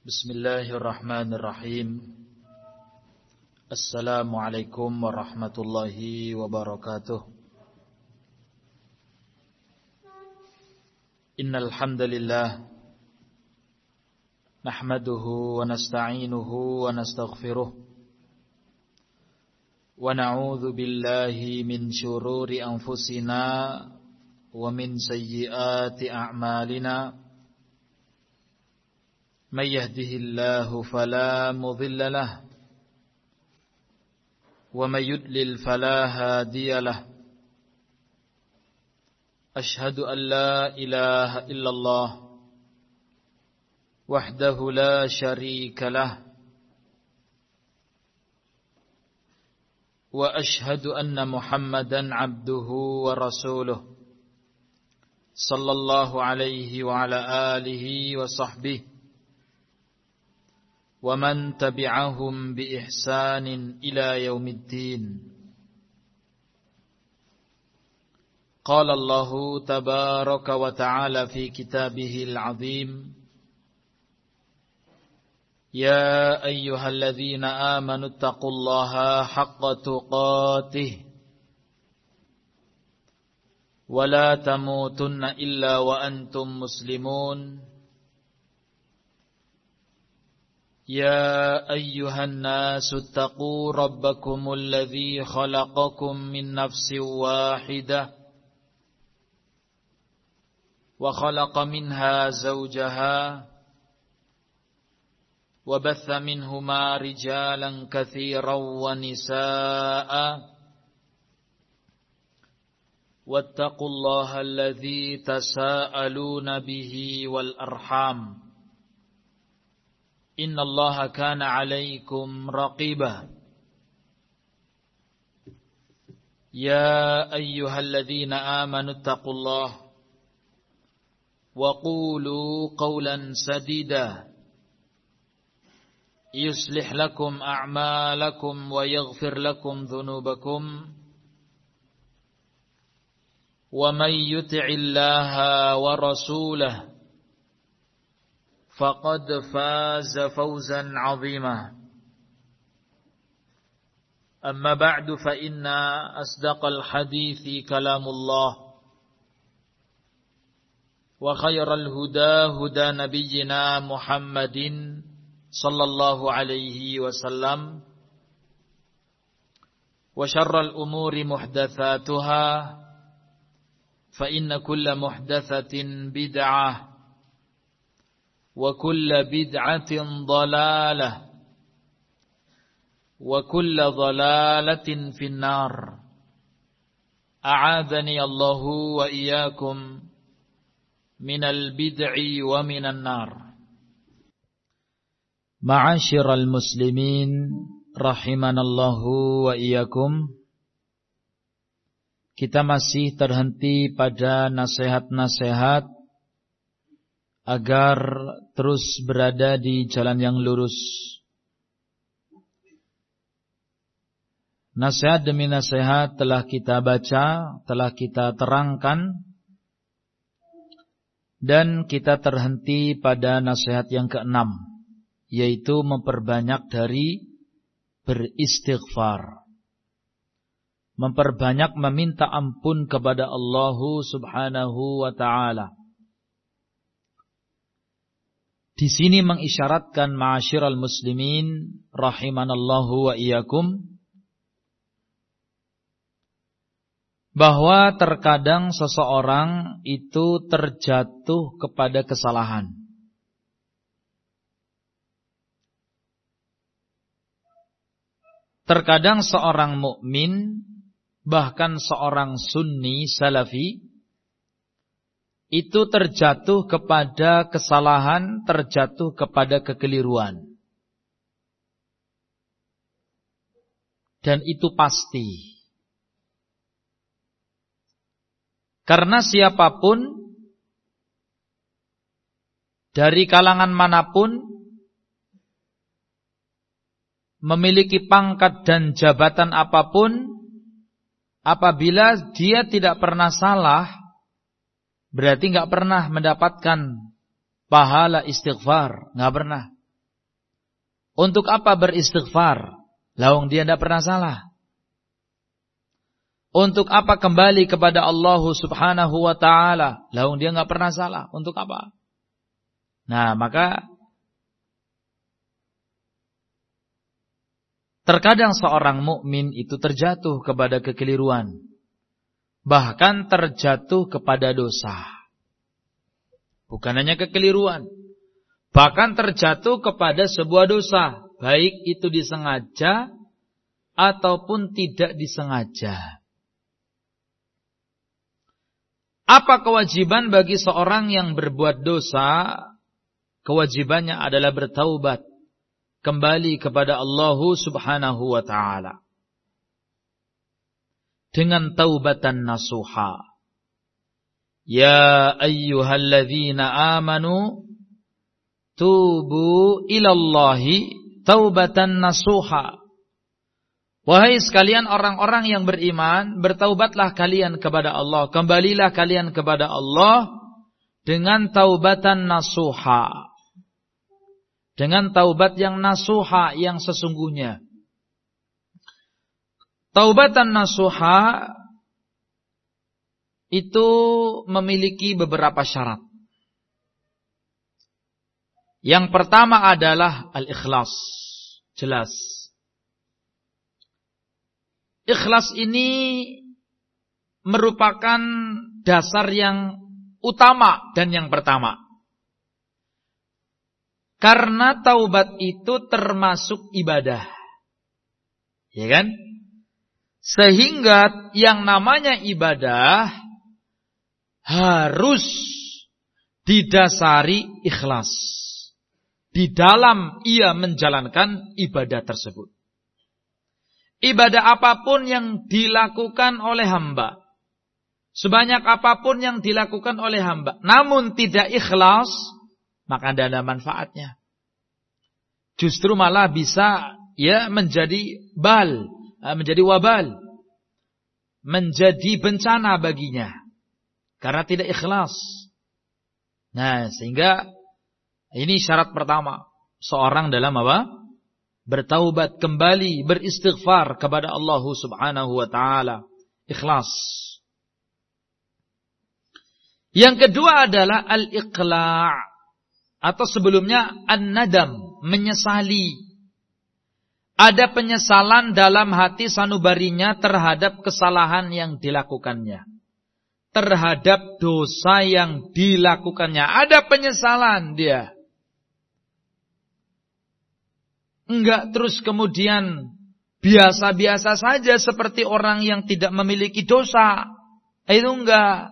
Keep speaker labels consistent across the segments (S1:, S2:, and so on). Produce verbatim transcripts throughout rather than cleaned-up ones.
S1: Bismillahirrahmanirrahim. Assalamualaikum warahmatullahi wabarakatuh. Innal hamdalillah nahmaduhu wa nasta'inuhu wa nastaghfiruh wa na'udzu billahi min shururi anfusina wa min sayyiati a'malina. من يهده الله فلا مضل له ومن يضلل فلا هادي له أشهد أن لا إله إلا الله وحده لا شريك له وأشهد أن محمدا عبده ورسوله صلى الله عليه وعلى آله وصحبه ومن تبعهم بإحسان إلى يوم الدين. قال الله تبارك وتعالى في كتابه العظيم: يا أيها الذين آمنوا اتقوا الله حق تقاته ولا تموتن إلا وأنتم مسلمون. يا أيها الناس اتقوا ربكم الذي خلقكم من نفس واحدة وخلق منها زوجها وبث منهما رجالا كثيرا ونساء واتقوا الله الذي تساءلون به والأرحام إن الله كان عليكم رقيبا. يا أيها الذين آمنوا اتقوا الله وقولوا قولا سديدا يصلح لكم أعمالكم ويغفر لكم ذنوبكم ومن يطع الله ورسوله فقد فاز فوزا عظيما. أما بعد فإن أصدق الحديث كلام الله وخير الهدى هدى نبينا محمد صلى الله عليه وسلم وشر الأمور محدثاتها فإن كل محدثة بدعة وكل بدعة ضلالة وكل ضلالة في النار. أعاذني الله وإياكم من البدع ومن النار. معاشر المسلمين رحمنا الله وإياكم. Kita masih terhenti pada nasihat-nasihat agar terus berada di jalan yang lurus. Nasihat demi nasihat telah kita baca, telah kita terangkan, dan kita terhenti pada nasihat yang keenam, yaitu memperbanyak dari beristighfar, memperbanyak meminta ampun kepada Allah Subhanahu wa ta'ala. Di sini mengisyaratkan ma'asyiral muslimin rahimanallahu wa iyyakum bahwa terkadang seseorang itu terjatuh kepada kesalahan. Terkadang seorang mukmin, bahkan seorang sunni salafi, itu terjatuh kepada kesalahan, terjatuh kepada kekeliruan. Dan itu pasti. Karena siapapun, dari kalangan manapun, memiliki pangkat dan jabatan apapun, apabila dia tidak pernah salah, berarti nggak pernah mendapatkan pahala istighfar, nggak pernah. Untuk apa beristighfar? Lawang dia tidak pernah salah. Untuk apa kembali kepada Allah Subhanahu wa ta'ala? Lawang dia nggak pernah salah. Untuk apa? Nah, maka terkadang seorang mukmin itu terjatuh kepada kekeliruan, bahkan terjatuh kepada dosa. Bukan hanya kekeliruan, bahkan terjatuh kepada sebuah dosa, baik itu disengaja ataupun tidak disengaja. Apa kewajiban bagi seorang yang berbuat dosa? Kewajibannya adalah bertaubat, kembali kepada Allah Subhanahu wa ta'ala dengan taubatan nasuha. Ya ayyuhalladzina amanu tubu ilallahi taubatan nasuha. Wahai sekalian orang-orang yang beriman, bertaubatlah kalian kepada Allah, kembalilah kalian kepada Allah dengan taubatan nasuha, dengan taubat yang nasuha, yang sesungguhnya. Taubatan nasuha itu memiliki beberapa syarat. Yang pertama adalah al-ikhlas. Jelas. Ikhlas ini merupakan dasar yang utama dan yang pertama. Karena taubat itu termasuk ibadah. Ya kan? Sehingga yang namanya ibadah harus didasari ikhlas di dalam ia menjalankan ibadah tersebut. Ibadah apapun yang dilakukan oleh hamba, sebanyak apapun yang dilakukan oleh hamba, namun tidak ikhlas, maka tidak ada manfaatnya. Justru malah bisa ya menjadi bal, menjadi wabal, menjadi bencana baginya karena tidak ikhlas. Nah, sehingga ini syarat pertama seorang dalam apa? Bertaubat kembali, beristighfar kepada Allah Subhanahu wa ta'ala. Ikhlas. Yang kedua adalah al-iqla' atau sebelumnya an-nadam, menyesali. Ada penyesalan dalam hati sanubarinya terhadap kesalahan yang dilakukannya, terhadap dosa yang dilakukannya. Ada penyesalan dia. Enggak terus kemudian biasa-biasa saja seperti orang yang tidak memiliki dosa. Itu enggak.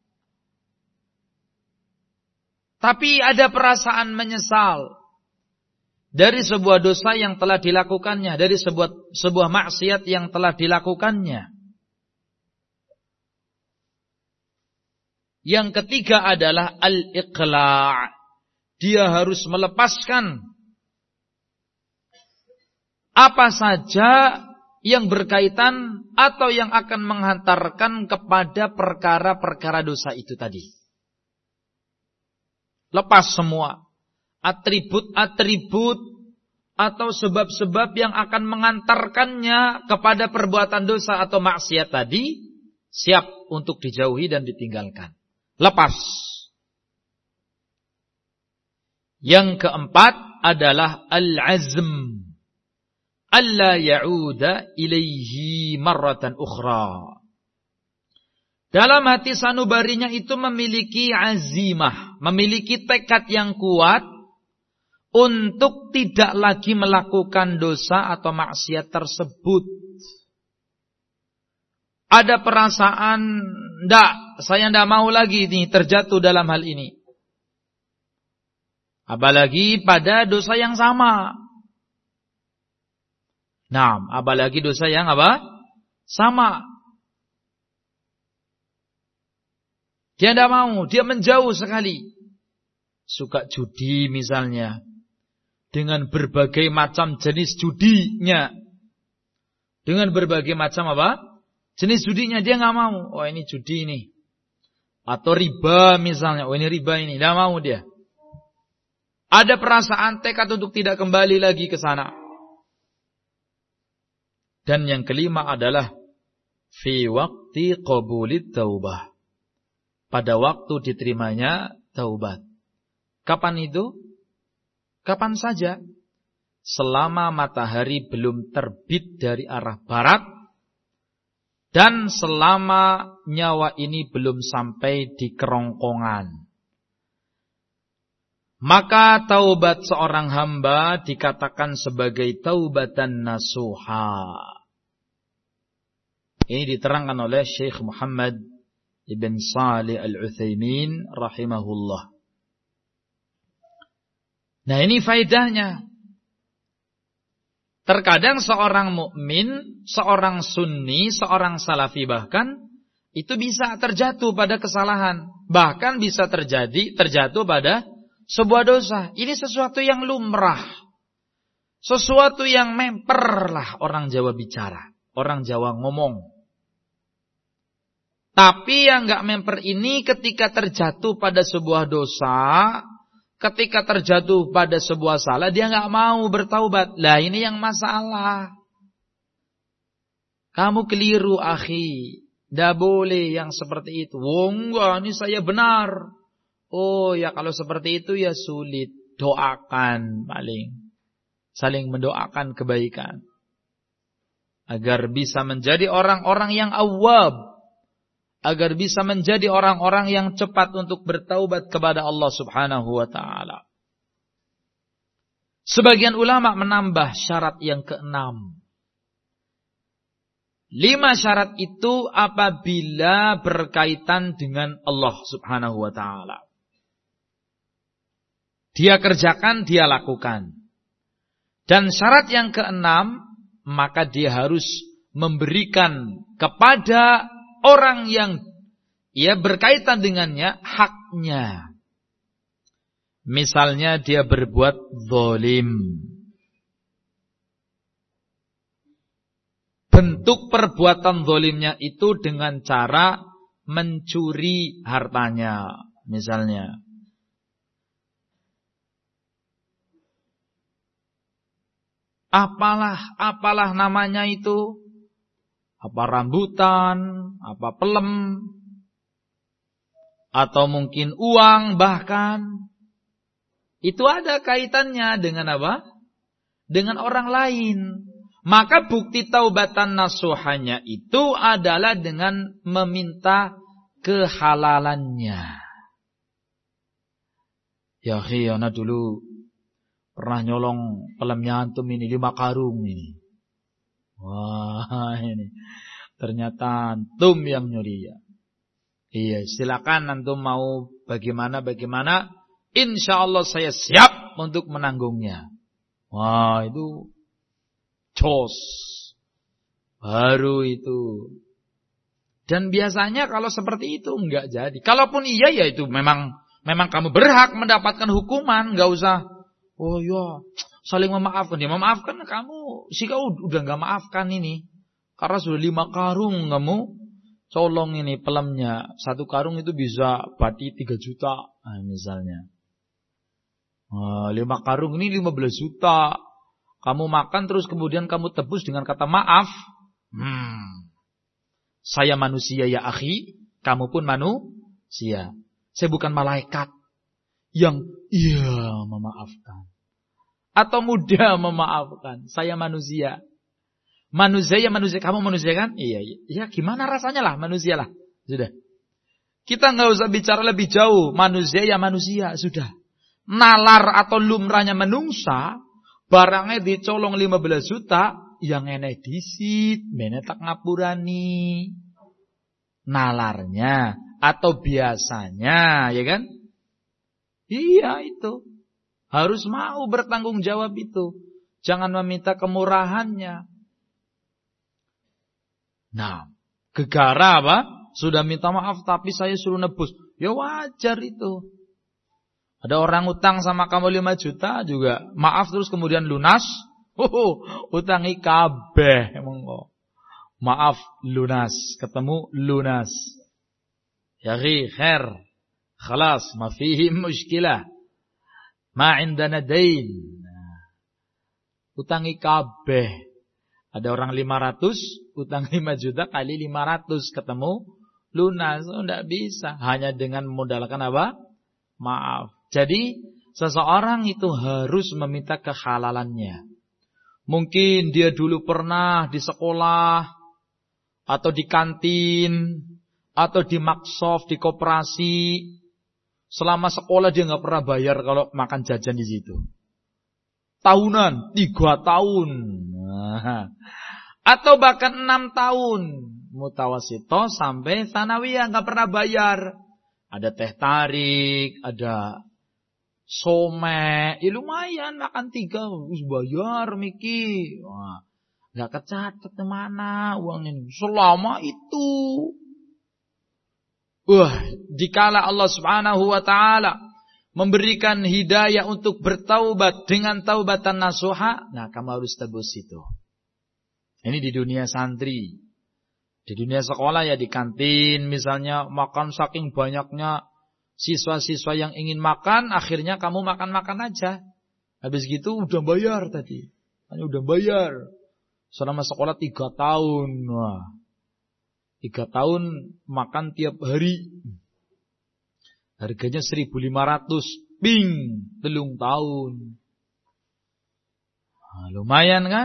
S1: Tapi ada perasaan menyesal dari sebuah dosa yang telah dilakukannya, dari sebuah sebuah maksiat yang telah dilakukannya. Yang ketiga adalah al-iqla'. Dia harus melepaskan apa saja yang berkaitan atau yang akan menghantarkan kepada perkara-perkara dosa itu tadi. Lepas semua atribut-atribut atau sebab-sebab yang akan mengantarkannya kepada perbuatan dosa atau maksiat tadi, siap untuk dijauhi dan ditinggalkan. Lepas. Yang keempat adalah al-azm. Alla ya'uda ilaihi marratan ukhra. Dalam hati sanubarinya itu memiliki azimah, memiliki tekad yang kuat untuk tidak lagi melakukan dosa atau maksiat tersebut. Ada perasaan, ndak, saya ndak mau lagi nih terjatuh dalam hal ini. Apalagi pada dosa yang sama. Nah, apalagi dosa yang apa? Sama. Dia tidak mau, dia menjauh sekali. Suka judi misalnya. Dengan berbagai macam jenis judinya. Dengan berbagai macam apa? Jenis judinya dia nggak mau. Oh ini judi ini. Atau riba misalnya. Oh ini riba ini. Tidak mau dia. Ada perasaan tekad untuk tidak kembali lagi ke sana. Dan yang kelima adalah fi waqti qabulit taubah. Pada waktu diterimanya taubat. Kapan itu? Kapan saja. Selama matahari belum terbit dari arah barat. Dan selama nyawa ini belum sampai di kerongkongan. Maka taubat seorang hamba dikatakan sebagai taubatan nasuha. Ini diterangkan oleh Syekh Muhammad Ibn Salih Al-Utsaimin rahimahullah. Nah, ini faedahnya. Terkadang seorang mukmin, seorang sunni, seorang salafi bahkan itu bisa terjatuh pada kesalahan, bahkan bisa terjadi terjatuh pada sebuah dosa. Ini sesuatu yang lumrah. Sesuatu yang memper lah orang Jawa bicara. Orang Jawa ngomong. Tapi yang gak memper ini ketika terjatuh pada sebuah dosa, ketika terjatuh pada sebuah salah, dia gak mau bertaubat. Lah ini yang masalah. Kamu keliru, akhi. Tidak boleh yang seperti itu. Oh enggak, ini saya benar. Oh ya, kalau seperti itu ya sulit. Doakan paling. Saling mendoakan kebaikan. Agar bisa menjadi orang-orang yang awwab. Agar bisa menjadi orang-orang yang cepat untuk bertaubat kepada Allah subhanahu wa ta'ala. Sebagian ulama menambah syarat yang keenam. Lima syarat itu apabila berkaitan dengan Allah subhanahu wa ta'ala. Dia kerjakan, dia lakukan. Dan syarat yang keenam, maka dia harus memberikan kepada orang yang ia berkaitan dengannya haknya. Misalnya dia berbuat zalim. Bentuk perbuatan zalimnya itu dengan cara mencuri hartanya, misalnya. Apalah, apalah namanya itu. Apa rambutan, apa pelem, atau mungkin uang bahkan. Itu ada kaitannya dengan apa? Dengan orang lain. Maka bukti taubatan nasuhanya itu adalah dengan meminta kehalalannya. Ya khiyana dulu pernah nyolong pelemnya antum ini lima karung ini. Wah ini ternyata antum yang nyuri ya. Iya, silakan antum mau bagaimana-bagaimana, insya Allah saya siap untuk menanggungnya. Wah itu jos, baru itu. Dan biasanya kalau seperti itu enggak jadi. Kalaupun iya ya itu memang memang kamu berhak mendapatkan hukuman, enggak usah. Oh ya, saling memaafkan. Dia memaafkan kamu, sih kau udah enggak maafkan ini. Karena sudah lima karung kamu colong ini pelemnya. Satu karung itu bisa bati tiga juta, nah, misalnya. Nah, lima karung ini lima belas juta. Kamu makan terus kemudian kamu tebus dengan kata maaf. Hmm. Saya manusia ya akhi, kamu pun manusia. Saya bukan malaikat yang iya memaafkan atau mudah memaafkan. Saya manusia. Manusia ya manusia, kamu manusia kan? Iya, iya. Ya gimana rasanya lah manusia lah. Sudah. Kita nggak usah bicara lebih jauh. Manusia ya manusia, sudah. Nalar atau lumrahnya menungsa, barangnya dicolong lima belas juta, yang enek disit, menetak ngapurani. Nalarnya atau biasanya, ya kan? Iya itu. Harus mau bertanggung jawab itu. Jangan meminta kemurahannya. Nah, gegara apa? Sudah minta maaf tapi saya suruh nebus. Ya wajar itu. Ada orang utang sama kamu lima juta juga. Maaf terus kemudian lunas. Oh, utangi kabeh. Maaf lunas. Ketemu lunas. Ya ghi khair. Khalas. Ma fihi mushkilah. Ma indana dain. Nah, utangi kabeh. Ada orang lima ratus, utang lima juta kali lima ratus ketemu lunas. Oh, enggak bisa. Hanya dengan memodalkan apa? Maaf. Jadi seseorang itu harus meminta kehalalannya. Mungkin dia dulu pernah di sekolah atau di kantin atau di maksof, di koperasi. Selama sekolah dia nggak pernah bayar kalau makan jajan di situ. Tahunan, tiga tahun. Nah. Atau bahkan enam tahun. Mutawasito sampai sanawiyah nggak pernah bayar. Ada teh tarik, ada some, ya lumayan makan tiga, wis bayar Miki. Wah, nggak kecatat kemana uangnya selama itu. Wah, dikala Allah Subhanahu Wa Taala memberikan hidayah untuk bertaubat dengan taubatan nasuha, nah kamu harus tebus itu. Ini di dunia santri, di dunia sekolah ya di kantin misalnya makan saking banyaknya. Siswa-siswa yang ingin makan, akhirnya kamu makan-makan aja. Habis gitu udah bayar tadi. Hanya udah bayar. Selama sekolah tiga tahun. Wah. Tiga tahun makan tiap hari. Harganya seribu lima ratus. Bing. Telung tahun. Nah, lumayan kan?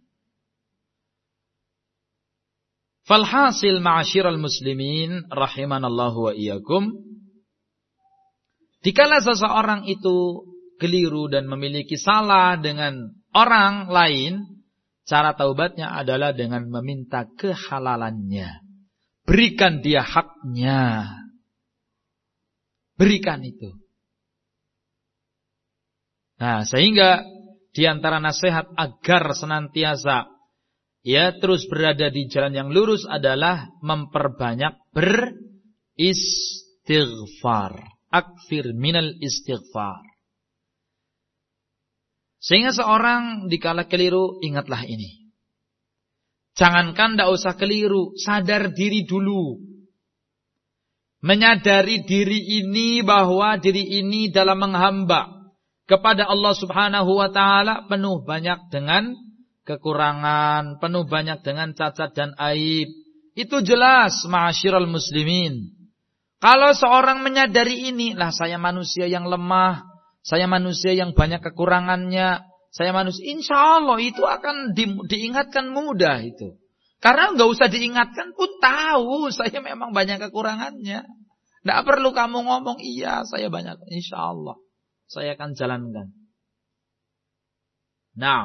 S1: Falhasil ma'asyiral muslimin. Rahimanallahu wa iyyakum. Dikala seseorang itu keliru dan memiliki salah dengan orang lain, cara taubatnya adalah dengan meminta kehalalannya. Berikan dia haknya. Berikan itu. Nah, sehingga di antara nasihat agar senantiasa ya terus berada di jalan yang lurus adalah memperbanyak beristighfar. Akfir minal istighfar. Sehingga seorang dikala keliru, ingatlah ini. Jangankan tidak usah keliru, sadar diri dulu. Menyadari diri ini bahwa diri ini dalam menghamba kepada Allah Subhanahu Wa Taala penuh banyak dengan kekurangan, penuh banyak dengan cacat dan aib. Itu jelas, ma'asyiral muslimin. Kalau seorang menyadari ini, lah saya manusia yang lemah, saya manusia yang banyak kekurangannya, saya manusia, insya Allah itu akan di, diingatkan mudah itu. Karena nggak usah diingatkan pun tahu saya memang banyak kekurangannya. Nggak perlu kamu ngomong, iya saya banyak, insya Allah saya akan jalankan. Nah,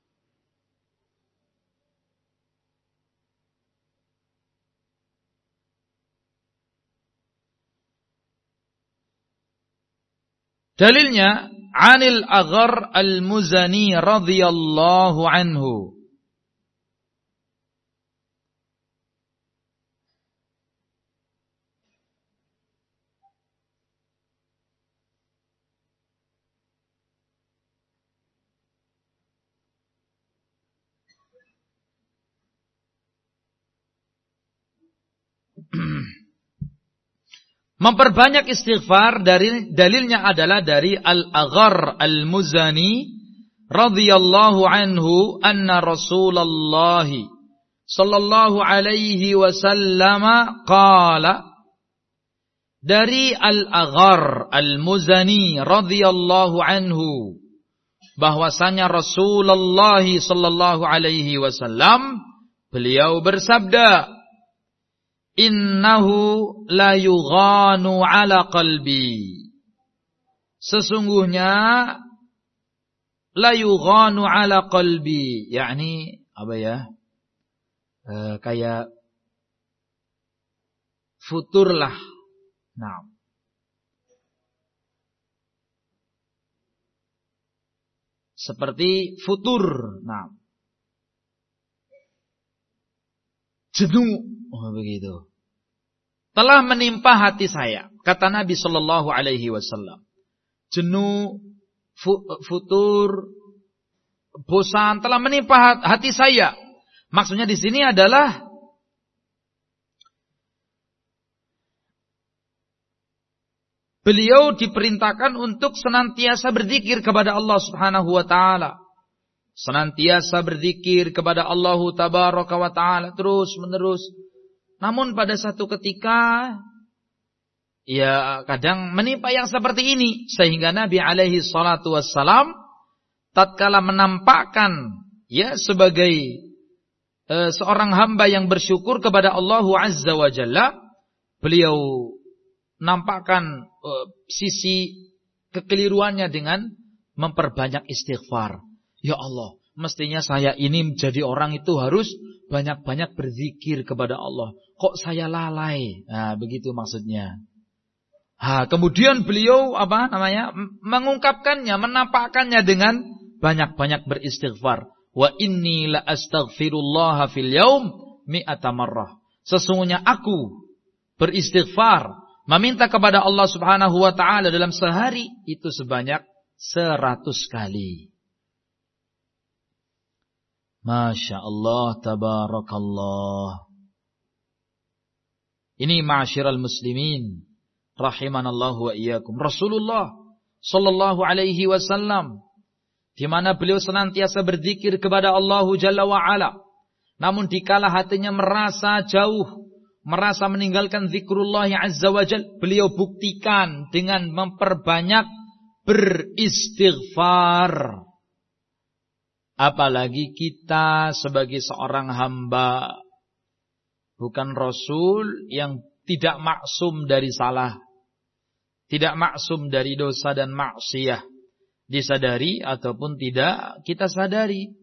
S1: dalilnya Anil Aghar Al-Muzani radhiyallahu anhu. Memperbanyak istighfar dari dalilnya adalah dari Al-Aghar Al-Muzani radhiyallahu anhu anna Rasulullah sallallahu alaihi wasallam qala, dari Al-Aghar Al-Muzani radhiyallahu anhu bahwasanya Rasulullah sallallahu alaihi wasallam beliau bersabda, innahu la yughanu ala qalbi, sesungguhnya la yughanu ala qalbi, yakni apa ya, e, kayak futur lah. Nah, seperti futur. Nah, jenuh. Oh begitu. Telah menimpa hati saya, kata Nabi Shallallahu Alaihi Wasallam. Jenuh, futur, bosan telah menimpa hati saya. Maksudnya di sini adalah beliau diperintahkan untuk senantiasa berzikir kepada Allah Subhanahu wa taala. Senantiasa berzikir kepada Allah Tabaraka wa taala terus menerus. Namun pada satu ketika ya kadang menimpa yang seperti ini, sehingga Nabi alaihi salatu wassalam tatkala menampakkan ya sebagai e, seorang hamba yang bersyukur kepada Allah Azza wa Jalla, beliau nampakkan e, sisi kekeliruannya dengan memperbanyak istighfar. Ya Allah, mestinya saya ini menjadi orang itu harus banyak-banyak berzikir kepada Allah. Kok saya lalai? Nah, begitu maksudnya. Ha, kemudian beliau apa namanya? mengungkapkannya, menampakkannya dengan banyak-banyak beristighfar. Wa inni la astaghfirullah fil yaum mi'ata marrah. Sesungguhnya aku beristighfar, meminta kepada Allah Subhanahu wa taala dalam sehari itu sebanyak seratus kali. Masya Allah, tabarakallah. Ini ma'asyiral muslimin rahimanallahu wa iyyakum. Rasulullah sallallahu alaihi wasallam, di mana beliau senantiasa berzikir kepada Allah Jalla wa Ala. Namun dikala hatinya merasa jauh, merasa meninggalkan zikrullah azza wa jalla, beliau buktikan dengan memperbanyak beristighfar. Apalagi kita sebagai seorang hamba, bukan Rasul, yang tidak maksum dari salah, tidak maksum dari dosa dan maksiyah, disadari ataupun tidak kita sadari.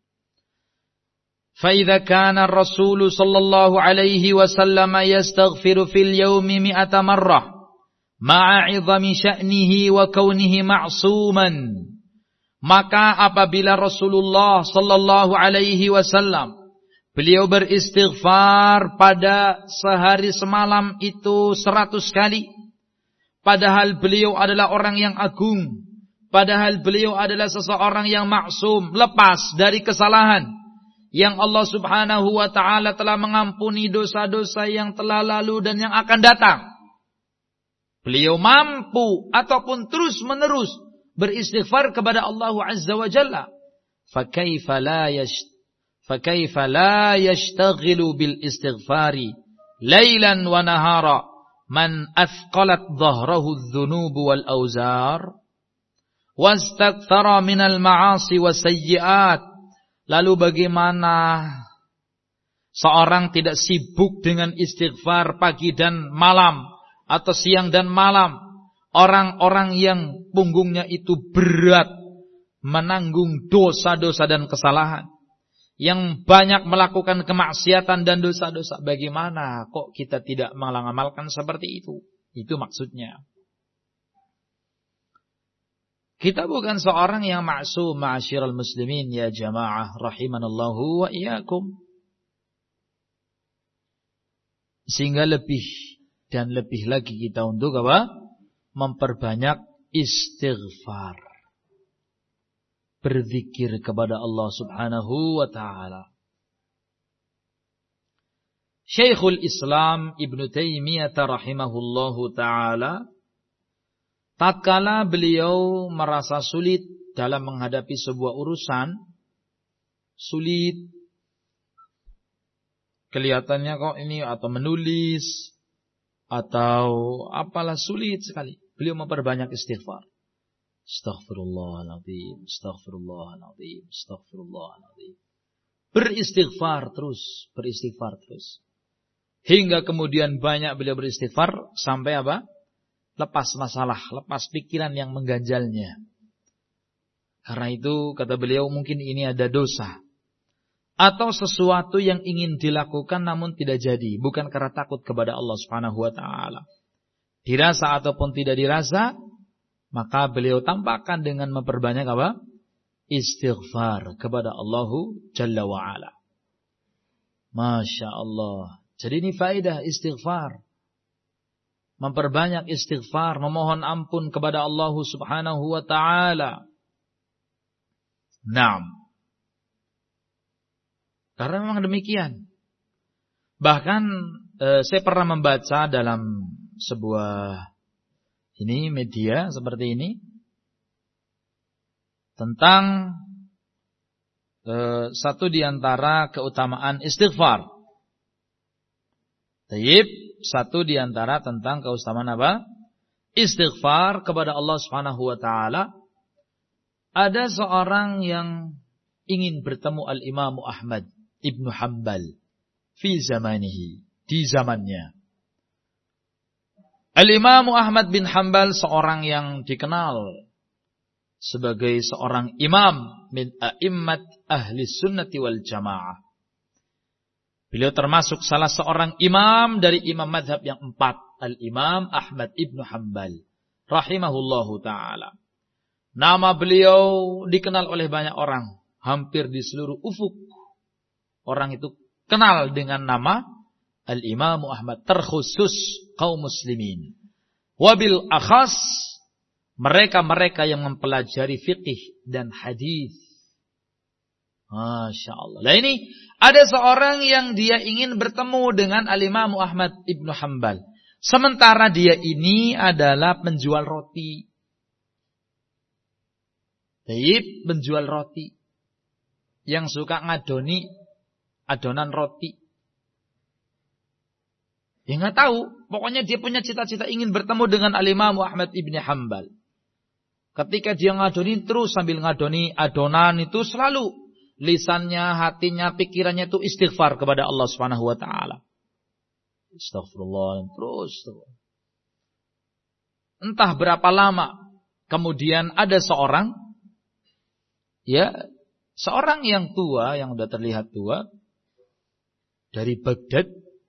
S1: فَإِذَا كَانَ الرَّسُولُ صَلَّى اللَّهُ عَلَيْهِ وَسَلَّمَ يَسْتَغْفِرُ فِي الْيَوْمِ مِئَةَ مَرَّةٍ مَعَ عِظَمِ شَأْنِهِ وَكَوْنِهِ مَعْصُومًا. Maka apabila Rasulullah sallallahu alaihi wasallam beliau beristighfar pada sehari semalam itu seratus kali, padahal beliau adalah orang yang agung, padahal beliau adalah seseorang yang maksum, lepas dari kesalahan, yang Allah Subhanahu wa taala telah mengampuni dosa-dosa yang telah lalu dan yang akan datang. Beliau mampu ataupun terus-menerus beristighfar kepada Allah Azza wa Jalla. Fakaifa la yash fakaifa la yashtaghilu bil istighfari lailan wa nahara man athqalat dhahrahu adh-dhunub wal awzar wastakthara minal ma'asi wasayyi'at. Lalu bagaimana seorang tidak sibuk dengan istighfar pagi dan malam atau siang dan malam? Orang-orang yang punggungnya itu berat menanggung dosa-dosa dan kesalahan, yang banyak melakukan kemaksiatan dan dosa-dosa, bagaimana kok kita tidak mengamalkan seperti itu? Itu maksudnya. Kita bukan seorang yang maksum, ma'asyiral muslimin ya jamaah rahimanallahu wa iyyakum. Sehingga lebih dan lebih lagi kita untuk apa? Memperbanyak istighfar, berzikir kepada Allah Subhanahu wa taala. Syekhul Islam Ibnu Taimiyah rahimahullahu taala, tatkala beliau merasa sulit dalam menghadapi sebuah urusan, sulit kelihatannya kok ini atau menulis atau apalah sulit sekali, beliau memperbanyak istighfar. Astaghfirullahaladzim, astaghfirullahaladzim, astaghfirullahaladzim. Beristighfar terus, beristighfar terus. Hingga kemudian banyak beliau beristighfar sampai apa? Lepas masalah, lepas pikiran yang mengganjalnya. Karena itu kata beliau mungkin ini ada dosa atau sesuatu yang ingin dilakukan namun tidak jadi, bukan karena takut kepada Allah Subhanahu wa taala. Dirasa ataupun tidak dirasa, maka beliau tampakkan dengan memperbanyak apa? Istighfar kepada Allah Jalla wa Ala. Masya Allah. Jadi ini faedah istighfar. Memperbanyak istighfar, memohon ampun kepada Allah Subhanahu wa taala. Naam. Karena memang demikian. Bahkan eh, saya pernah membaca dalam sebuah ini media seperti ini tentang eh, satu di antara keutamaan istighfar. Tayyib, satu di antara tentang keutamaan apa? Istighfar kepada Allah Subhanahu wa taala. Ada seorang yang ingin bertemu Al-Imam Ahmad Ibnu Hanbal fi zamanihi, di zamannya. Al-Imam Ahmad bin Hanbal seorang yang dikenal sebagai seorang imam min a'immat ahli sunnati wal jamaah. Beliau termasuk salah seorang imam dari imam madhab yang empat. Al-Imam Ahmad Ibnu Hanbal rahimahullahu ta'ala. Nama beliau dikenal oleh banyak orang. Hampir di seluruh ufuk orang itu kenal dengan nama Al-Imam Ahmad. Terkhusus kaum muslimin. Wabil akhas mereka-mereka yang mempelajari fiqih dan hadis. Masya Allah. Nah ini ada seorang yang dia ingin bertemu dengan Al-Imam Ahmad Ibnu Hanbal. Sementara dia ini adalah penjual roti. Baik, penjual roti. Yang suka ngadoni adonan roti. Ya nggak tahu. Pokoknya dia punya cita-cita ingin bertemu dengan Al-Imam Ahmad Ibnu Hanbal. Ketika dia ngadoni terus sambil ngadoni adonan itu selalu lisannya, hatinya, pikirannya itu istighfar kepada Allah Subhanahu wa taala. Astagfirullah terus, terus. Entah berapa lama kemudian ada seorang ya, seorang yang tua, yang sudah terlihat tua dari Baghdad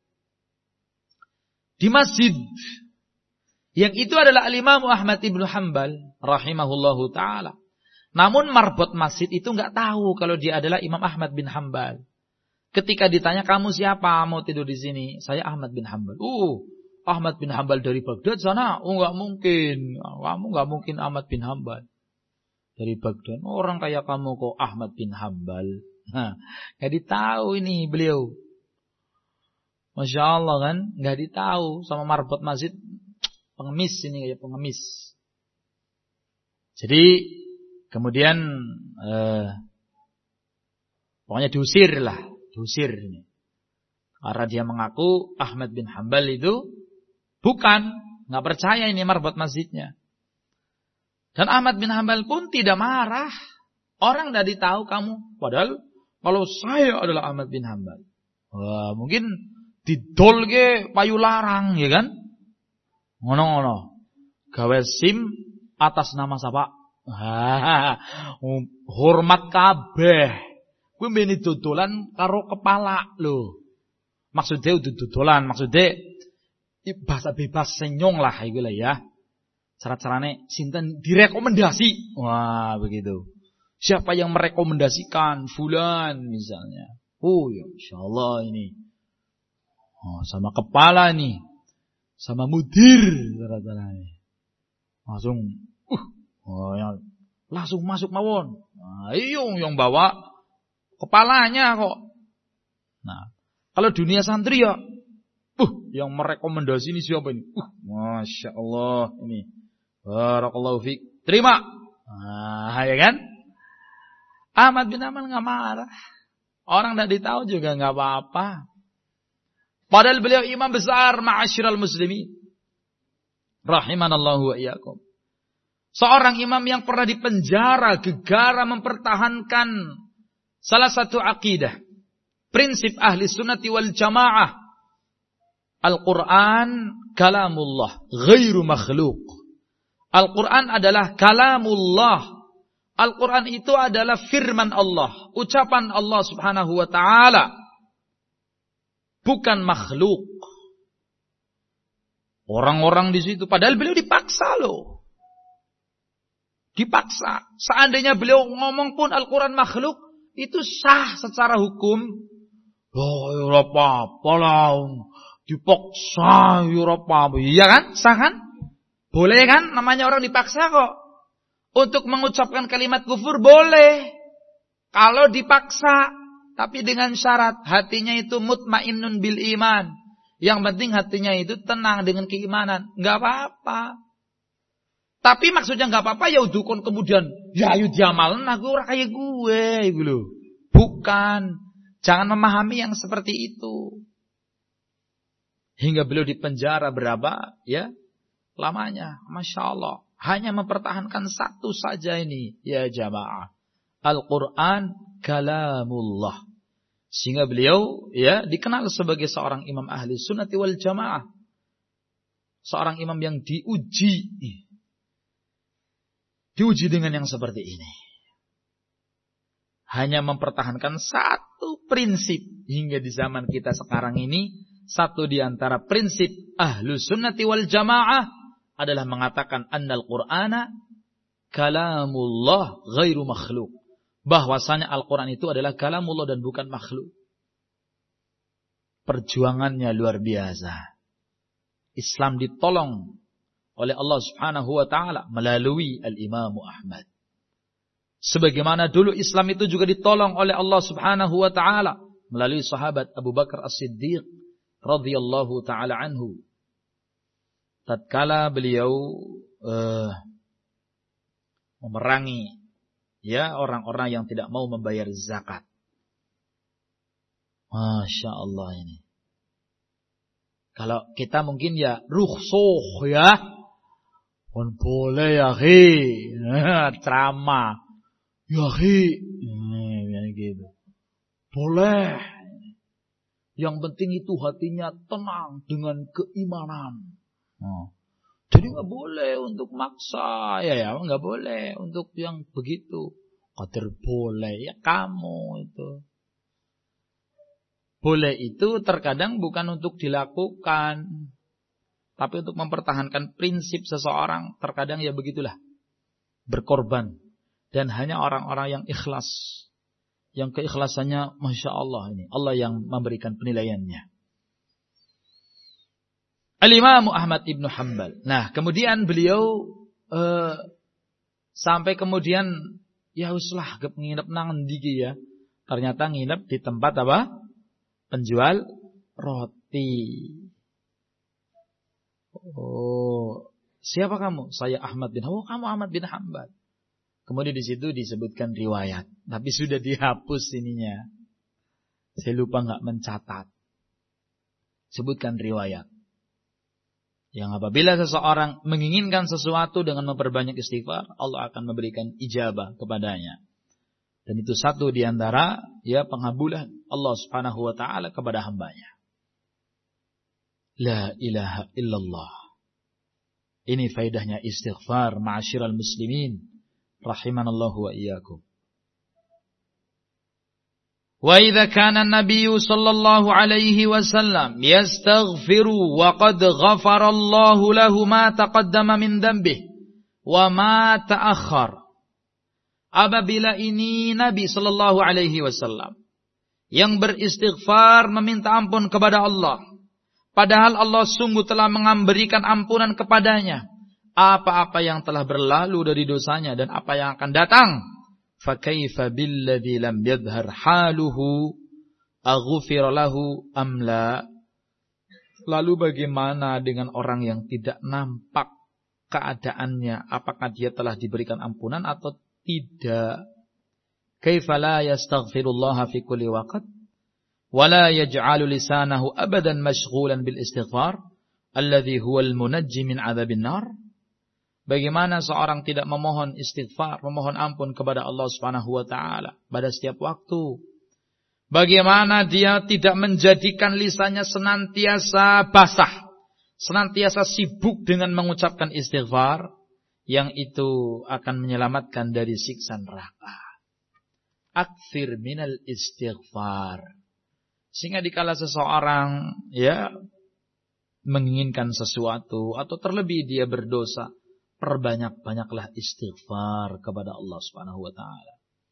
S1: di masjid. Yang itu adalah Al-Imam Ahmad Ibnu Hanbal rahimahullahu taala. Namun marbot masjid itu enggak tahu kalau dia adalah Imam Ahmad bin Hanbal. Ketika ditanya, kamu siapa mau tidur di sini? Saya Ahmad bin Hanbal. Uh, Ahmad bin Hanbal dari Baghdad sana? Oh, enggak mungkin. Kamu enggak mungkin Ahmad bin Hanbal dari Baghdad. Orang kayak kamu kok Ahmad bin Hanbal. Nah, enggak ditahu ini beliau. Masya Allah kan, enggak ditahu sama marbot masjid. Pengemis ini kayak pengemis. Jadi kemudian eh, pokoknya diusir lah, diusir ini. Karena dia mengaku Ahmad bin Hanbal itu bukan, nggak percaya ini marbot masjidnya. Dan Ahmad bin Hanbal pun tidak marah. Orang tidak tahu kamu. Padahal kalau saya adalah Ahmad bin Hanbal, wah, mungkin didol ke payu larang, ya kan? Ngono-ngono. Gawe SIM atas nama siapa? Ha, hormat kabeh. Kuwi mbene dodolan karo kepala lho. Maksudnya udah dodolan, maksudnya bahasa bebas senyong lah iku lah ya. Cara-carane sinten direkomendasi. Wah, begitu. Siapa yang merekomendasikan fulan misalnya. Oh, ya insyaallah ini. Oh, sama kepala nih. Sama mudir cara-carane. Langsung uh oh, yang langsung masuk mawon. Nah, iyo yang bawa kepalanya kok. Nah, kalau dunia santri ya, uh, yang merekomendasi ini siapa ini? Uh, masya Allah ini. Barakallahu fiik. Terima. Nah, ya kan? Ahmad bin Hanbal nggak marah. Orang tidak ditahu juga nggak apa-apa. Padahal beliau imam besar ma'asyiral muslimin. Rahimanallahu wa iyyakum. Seorang imam yang pernah dipenjara gegara mempertahankan salah satu akidah, prinsip ahli sunnati wal jamaah. Al-Quran kalamullah, ghairu makhluk. Al-Quran adalah kalamullah. Al-Quran itu adalah firman Allah, ucapan Allah subhanahu wa ta'ala. Bukan makhluk. Orang-orang di situ, padahal beliau dipaksa loh. Dipaksa. Seandainya beliau ngomong pun Al-Quran makhluk, itu sah secara hukum. Oh, ya apa-apa lah. Dipaksa, ya apa-apa. Iya kan? Sah kan? Boleh kan? Namanya orang dipaksa kok. Untuk mengucapkan kalimat kufur boleh. Kalau dipaksa. Tapi dengan syarat hatinya itu mutmainnun bil iman. Yang penting hatinya itu tenang dengan keimanan. Enggak apa-apa. Tapi maksudnya nggak apa-apa ya dukun kemudian ya ayo diamalin aku ora kayak gue gitu loh. Bukan. Jangan memahami yang seperti itu. Hingga beliau dipenjara berapa ya lamanya. Masya Allah. Hanya mempertahankan satu saja ini. Ya jamaah. Al-Quran kalamullah. Sehingga beliau ya dikenal sebagai seorang imam ahli sunnati wal jamaah. Seorang imam yang diuji. Diuji dengan yang seperti ini. Hanya mempertahankan satu prinsip. Hingga di zaman kita sekarang ini. Satu di antara prinsip ahlu sunnati wal jamaah. Adalah mengatakan annal Qur'ana kalamullah ghairu makhluk. Bahwasanya Al-Quran itu adalah kalamullah dan bukan makhluk. Perjuangannya luar biasa. Islam ditolong oleh Allah Subhanahu wa taala melalui Al-Imam Ahmad. Sebagaimana dulu Islam itu juga ditolong oleh Allah Subhanahu wa taala melalui sahabat Abu Bakar As-Siddiq radhiyallahu taala anhu. Tatkala beliau uh, memerangi ya orang-orang yang tidak mau membayar zakat. Masya Allah ini. Kalau kita mungkin ya rukhsah ya. Pun boleh ya hi. Ceramah. Ya hi. Hmm, gitu. Boleh. Yang penting itu hatinya tenang dengan keimanan. Oh. Jadi nggak boleh untuk maksa, ya ya nggak boleh untuk yang begitu. Qadir boleh ya kamu itu. Boleh itu terkadang bukan untuk dilakukan, tapi untuk mempertahankan prinsip seseorang. Terkadang ya begitulah, berkorban dan hanya orang-orang yang ikhlas, yang keikhlasannya masya Allah ini Allah yang memberikan penilaiannya. Al-Imam Ahmad ibn Hanbal. Nah, kemudian beliau uh, sampai kemudian ya uslah gep nginep nang ndi ya. Ternyata nginep di tempat apa? Penjual roti. Oh, siapa kamu? Saya Ahmad bin Hanbal. Oh, kamu Ahmad bin Hanbal. Kemudian di situ disebutkan riwayat, tapi sudah dihapus ininya. Saya lupa enggak mencatat. Sebutkan riwayat. Yang apabila seseorang menginginkan sesuatu dengan memperbanyak istighfar, Allah akan memberikan ijabah kepadanya. Dan itu satu di antara ya pengabulan Allah Subhanahu wa taala kepada hambanya. La ilaha illallah. Ini faedahnya istighfar ma'asyiral muslimin rahimanallahu wa iyyakum. وإذا كان النبي صلى الله عليه وسلم يستغفر وقد غفر الله له ما تقدم من ذنبه وما تأخر. Apabila ini Nabi sallallahu alaihi wasallam yang beristighfar meminta ampun kepada Allah, padahal Allah sungguh telah memberikan ampunan kepadanya apa-apa yang telah berlalu dari dosanya dan apa yang akan datang. Fakaifa billadzi lam yadhhar haluhu aghfir lahu am la. Lalu bagaimana dengan orang yang tidak nampak keadaannya, apakah dia telah diberikan ampunan atau tidak? Kaifa la yastaghfirullah fi kulli waqt wa la yaj'alu lisanahu abadan mashghulan bil istighfar alladhi huwa al munajji min 'adzabin nar. Bagaimana seorang tidak memohon istighfar, memohon ampun kepada Allah Subhanahu wa taala pada setiap waktu? Bagaimana dia tidak menjadikan lisannya senantiasa basah, senantiasa sibuk dengan mengucapkan istighfar, yang itu akan menyelamatkan dari siksa neraka. Aktsir minal istighfar. Sehingga dikala seseorang ya menginginkan sesuatu atau terlebih dia berdosa, perbanyak-banyaklah istighfar kepada Allah Subhanahu wa taala.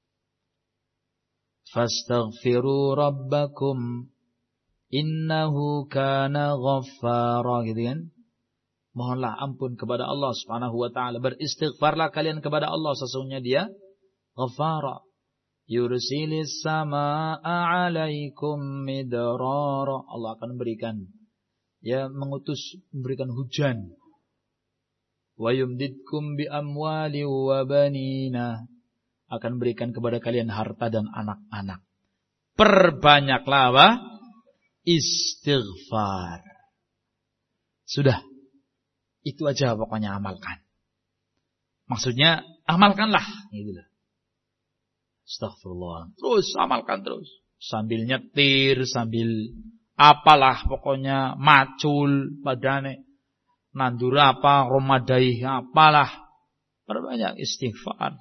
S1: Fastaghfiru rabbakum innahu kana ghaffara, gitu kan? Mohonlah ampun kepada Allah Subhanahu wa taala, beristighfarlah kalian kepada Allah, sesungguhnya Dia Ghaffara. Yursilis samaa'a 'alaikum midrara. Allah akan memberikan ya mengutus memberikan hujan wa yumdidkum bi amwali wa banina, akan berikan kepada kalian harta dan anak-anak. Perbanyaklah apa? Istighfar. Sudah. Itu aja pokoknya, amalkan. Maksudnya amalkanlah gitu loh. Astagfirullah. Terus amalkan terus. Sambil nyetir, sambil apalah pokoknya, macul padane, nandur apa, romadai apalah. Perbanyak istighfar.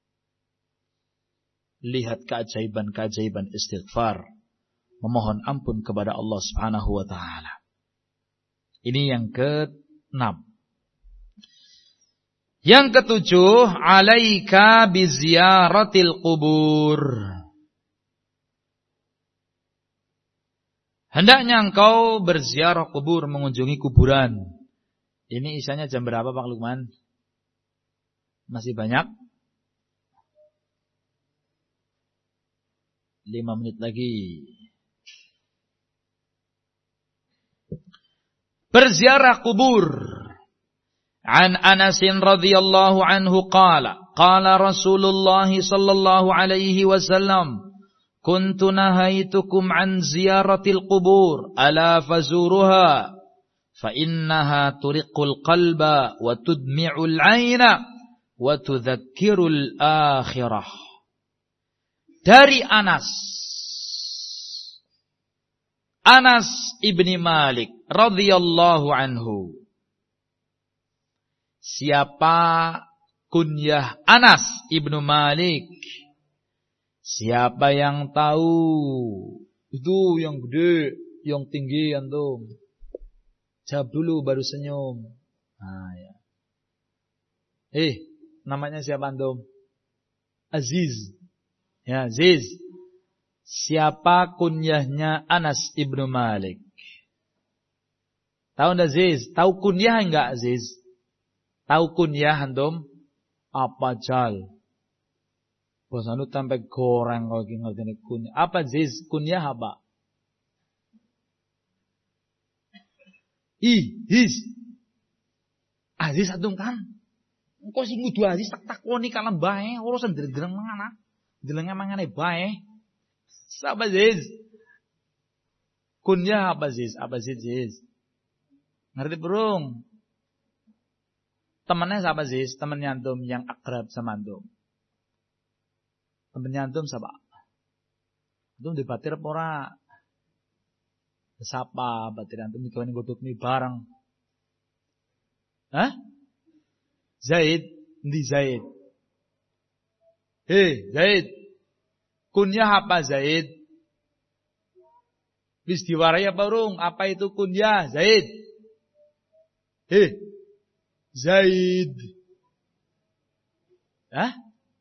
S1: Lihat keajaiban-keajaiban istighfar. Memohon ampun kepada Allah Subhanahu wa taala. Ini yang keenam. Yang ketujuh, alaika biziyaratil qubur. Hendaknya engkau berziarah kubur, mengunjungi kuburan. Ini isanya jam berapa Pak Lukman? Masih banyak? Lima menit lagi. Berziarah kubur. An Anasin radhiyallahu anhu qala, qala Rasulullah sallallahu alaihi wasallam, kuntu nahaitukum an ziyaratil qubur, ala fazuruha, fa innaha turiqul qalba wa tudmi'ul 'aina wa tudzakkirul akhirah. Dari Anas, Anas ibni Malik radhiyallahu anhu. Siapa kunyah Anas ibnu Malik? Siapa yang tahu? Itu yang gede, yang tinggi antum. Jawab dulu baru senyum. Nah, ya. Eh, namanya siapa antum? Aziz. Ya, Aziz. Siapa kunyahnya Anas ibnu Malik? Tahu enggak Aziz? Tahu kunyah enggak Aziz? Tahu kunyah antum? Apa jal? Bosanu sampai goreng kok iki ngerti kunyah. Apa Aziz? Kunyah apa? Ih, Aziz. Aziz antum kan? Engko sing kudu Aziz tak takoni kalem bae, urusan dereng mangan. Delenge mangane bae. Apa Aziz? Kunyah apa Aziz? Apa Aziz? Ngerti burung? Temannya siapa Aziz? Temannya antum yang akrab sama antum. Temannya antum siapa? Antum dibatir apa ora? Siapa batir antum dikawani godok nih bareng? Hah? Zaid, ndi Zaid? Hei, Zaid. Kunyah apa Zaid? Bis diwarai apa urung? Apa itu kunyah Zaid? Hei, Zaid. Hah?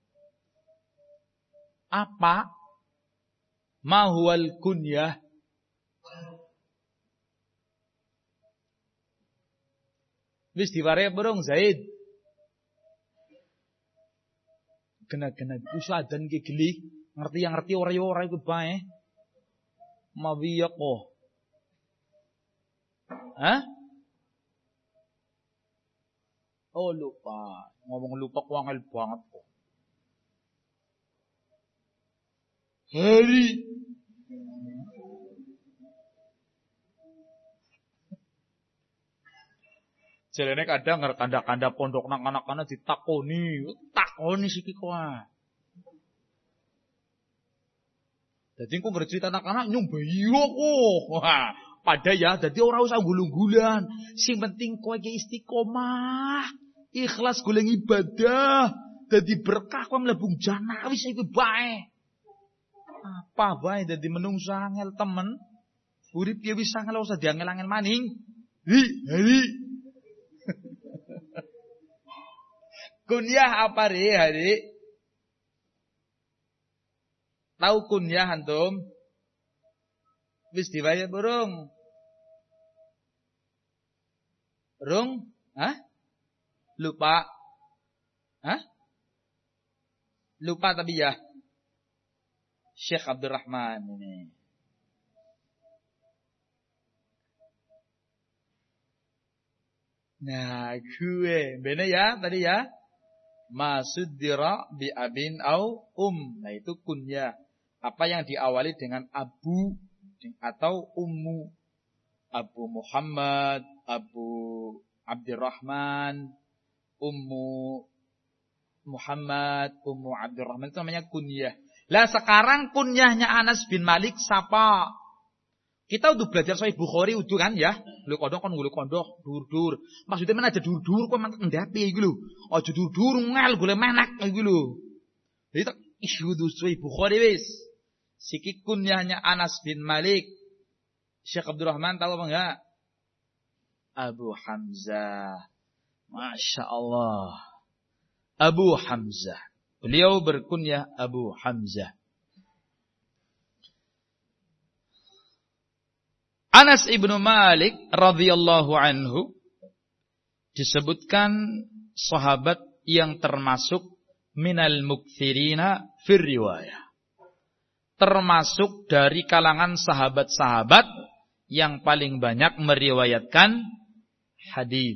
S1: Apa? Ma huwal kunyah? Wis diwarai burung Zaid. Kena-kena usadan ki geli, ngerti yang ngerti ora yo ora iku bae. Mawiya kok. Hah? Oh lupa, ngomong lupa ku angel banget kok. Hari. Jelene kadang ngerkanda-kanda pondok nang anak-anak ditakoni, takoni siki kok. Dadi engko ngerti anak-anak nyumbeyo kok. Wah, pada ya dadi ora usah gulung-gulan. Sing penting kowe iki istiqomah, ikhlas golek ibadah, dadi berkah kowe mlebu jannah wis iku bae. Apa bae dadi menungso angel temen. Urip ya wis angel usah diangel-angel maning. Hi, hari. Kunyah apa ri hari? Tahu kunyah antum? Wis diwayah burung? Burung? Hah? Lupa? Hah? Lupa tapi ya. Syekh Abdurrahman ini. Nah, gue. Bener ya tadi ya. Masuddira bi abin au um. Nah, itu kunyah. Apa yang diawali dengan abu atau ummu. Abu Muhammad, Abu Abdurrahman, Ummu Muhammad, Ummu Abdurrahman, itu namanya kunyah. Lah sekarang kunyahnya Anas bin Malik siapa? Kita udah belajar Sahih Bukhari udah kan ya. Lu kodok kan ngulu kodok dur-dur. Maksudnya mana aja dur-dur kok mantek ngendapi iki lho. Aja dur-dur ngel golek menak iki lho. Jadi tak isu Sahih Bukhari wis. Siki kunyahnya Anas bin Malik. Syekh Abdurrahman tahu apa enggak? Abu Hamzah. Masya Allah. Abu Hamzah. Beliau berkunyah Abu Hamzah. Anas ibnu Malik radhiyallahu anhu disebutkan sahabat yang termasuk minal mukthirina fir riwayah. Termasuk dari kalangan sahabat-sahabat yang paling banyak meriwayatkan hadis.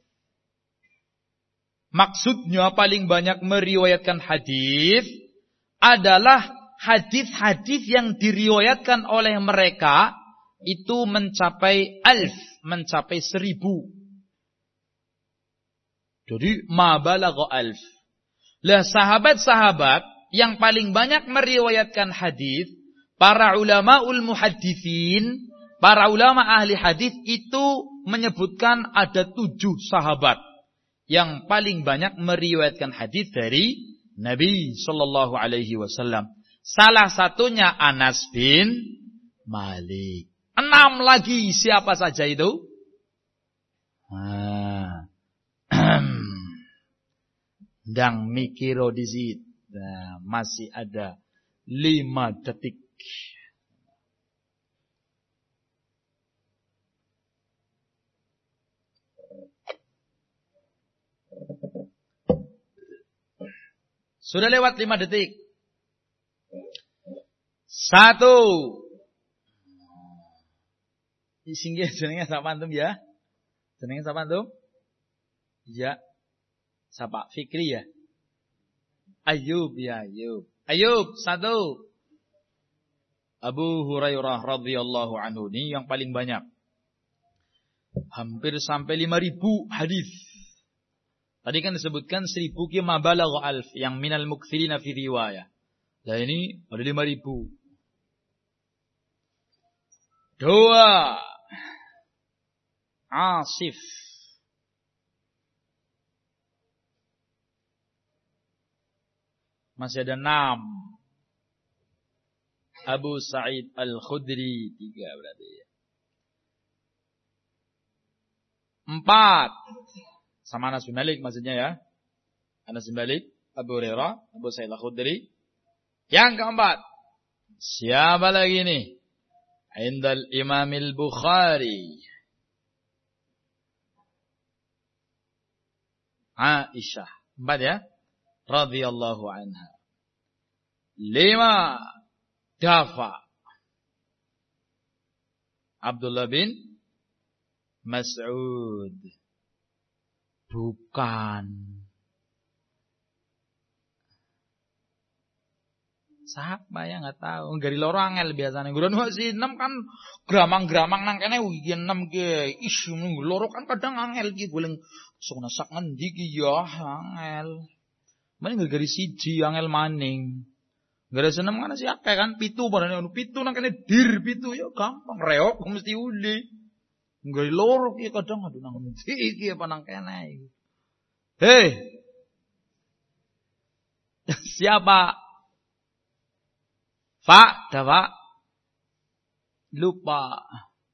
S1: Maksudnya paling banyak meriwayatkan hadis adalah hadis-hadis yang diriwayatkan oleh mereka itu mencapai alf, mencapai seribu. Jadi ma balagha alf. Lah sahabat-sahabat yang paling banyak meriwayatkan hadis, para ulamaul muhadditsin, para ulama ahli hadis itu menyebutkan ada tujuh sahabat yang paling banyak meriwayatkan hadis dari Nabi sallallahu alaihi wasallam. Salah satunya Anas bin Malik. Enam lagi siapa saja itu? Ah. Dang mikiro di situ. Nah, masih ada lima detik. Sudah lewat lima detik. Satu. Singgih jenenge sapa antum ya? Jenenge sapa antum? Ya. Sapa Fikri ya? Ayub ya, Ayub. Ayub satu. Abu Hurairah radhiyallahu anhu ini yang paling banyak. Hampir sampai lima ribu hadis. Tadi kan disebutkan seribu ki ma balagha alf yang minal muktsirina fi riwayah. Nah ini ada lima ribu. Dua. Asif. Masih ada enam. Abu Sa'id Al-Khudri. Tiga berarti. Empat. Sama Anas bin Malik maksudnya ya. Anas bin Malik, Abu Hurairah, Abu Sa'id Al-Khudri. Yang keempat. Siapa lagi nih? Indal Imam Al-Bukhari. Aisyah. Empat ya. Radhiyallahu anha. Lima. Dafa. Abdullah bin Mas'ud. Bukan. Siapa ya nggak tahu. Gari loro angel biasanya. Guran si enam kan gramang-gramang nang kene iki enam ki. Ish loro kan kadang angel ki goleng sok nasak ngendi ki ya angel. Mending gari siji angel maning. Gara seneng kan si akeh kan pitu padane ono pitu nang kene dir pitu ya gampang reok mesti uli. Gari loro ki kadang aduh nang ngendi iki apa nang kene. Hei. Siapa? Fa, dafa. Lupa.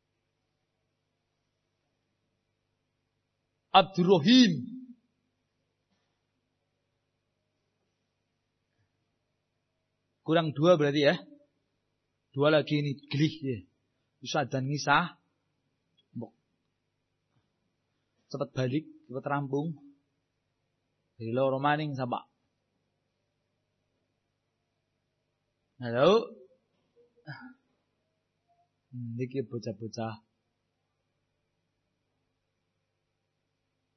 S1: Abdurrahim. Kurang dua berarti ya. Dua lagi ini gelih ya. Bisa dan ngisah. Cepat balik, cepat rampung. Dari loro maning sama. Halo. Niki bocah-bocah.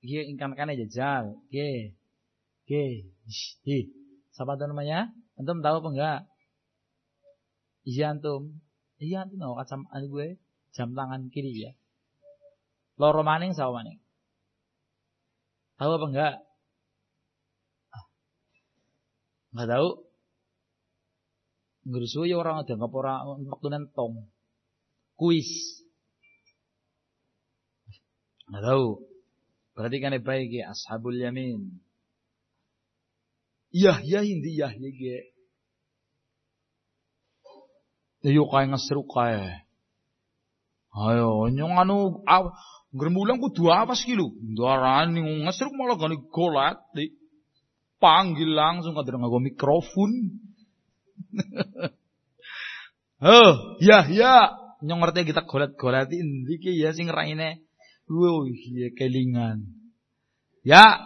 S1: Iki ingkan-ingkane jajal. Oke. Oke. Hi. Siapa tuh namanya? Antum tahu apa enggak? Iya antum. Iya antum tahu kacam anu gue jam tangan kiri ya. Loro maning sawo maning. Tahu apa enggak? Enggak tahu. Ngurus ya orang ada ngapa ora waktu nentong. Kuis. Enggak tahu. Berarti kan baik ya ashabul yamin. Iya, ya hindi ya ge. Ayo kaya ngesruk kaya. Ayo nyong anu aw germulang kudu apa sih lu? Darani ngesruk malah gani golat di. Panggil langsung kadang nganggo mikrofon. Oh, ya ya. Nyong ngerti kita golat-golati endi ki ya sing raine. Wow, iya kelingan. Ya.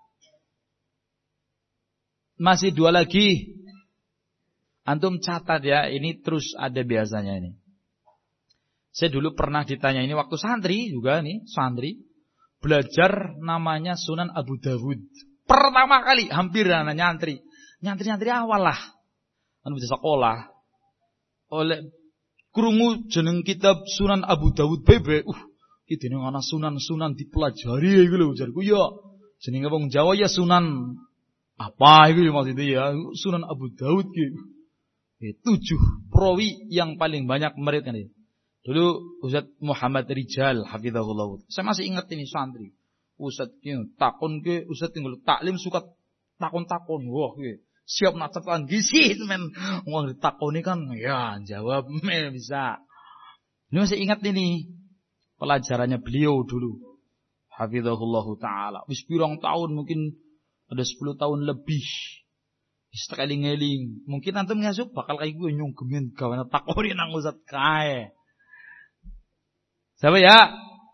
S1: Masih dua lagi. Antum catat ya, ini terus ada biasanya ini. Saya dulu pernah ditanya ini waktu santri juga nih, santri belajar namanya Sunan Abu Dawud. Pertama kali hampir anak nyantri. Nyantri-nyantri awal lah. Anu bisa sekolah. Oleh krungu jeneng kitab Sunan Abu Dawud bebe. Uh, iki jeneng ana sunan-sunan dipelajari iku lho jarku ya. Jenenge wong Jawa ya Sunan apa itu ya maksudnya ya? Sunan Abu Dawud gitu. Eh, tujuh perawi yang paling banyak murid kan itu. Dulu Ustaz Muhammad Rijal hafizahullah. Saya masih ingat ini santri. Ustaz ki takon ke Ustaz tinggal taklim suka takon-takon. Wah, ki siap nacatan gizi men. Wong ditakoni kan ya jawab me bisa. Ini masih ingat ini pelajarannya beliau dulu. Hafizahullah taala. Wis pirang tahun mungkin ada sepuluh tahun lebih. Sekali ngeling. Mungkin antum ngasuk bakal kayak gue nyunggemin gawana takoni nang Ustaz kae. Siapa ya?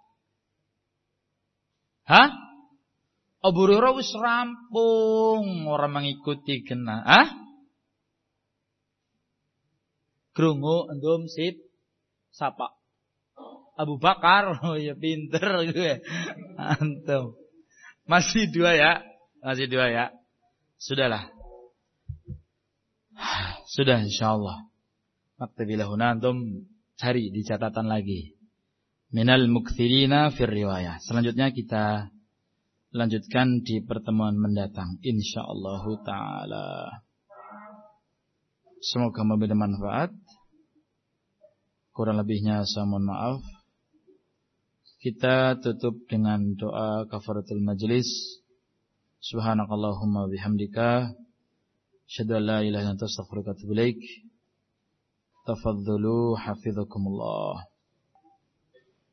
S1: Hah? Abu Hurairah wis rampung, orang mengikuti kena. Hah? Krungu endum sip sapa? Abu Bakar. Oh ya pinter gue. Antum. Masih dua ya? Masih dua ya? Sudahlah. Sudah insyaallah. Maktabilah huna antum cari di catatan lagi. Minal mukthirina fir riwayah. Selanjutnya kita lanjutkan di pertemuan mendatang insyaallah taala. Semoga memberi manfaat. Kurang lebihnya saya mohon maaf. Kita tutup dengan doa kafaratul majlis. Subhanakallahumma bihamdika asyhadu an la ilaha illa anta astaghfiruka wa atubu ilaik. Tafadhalu hafizakumullah.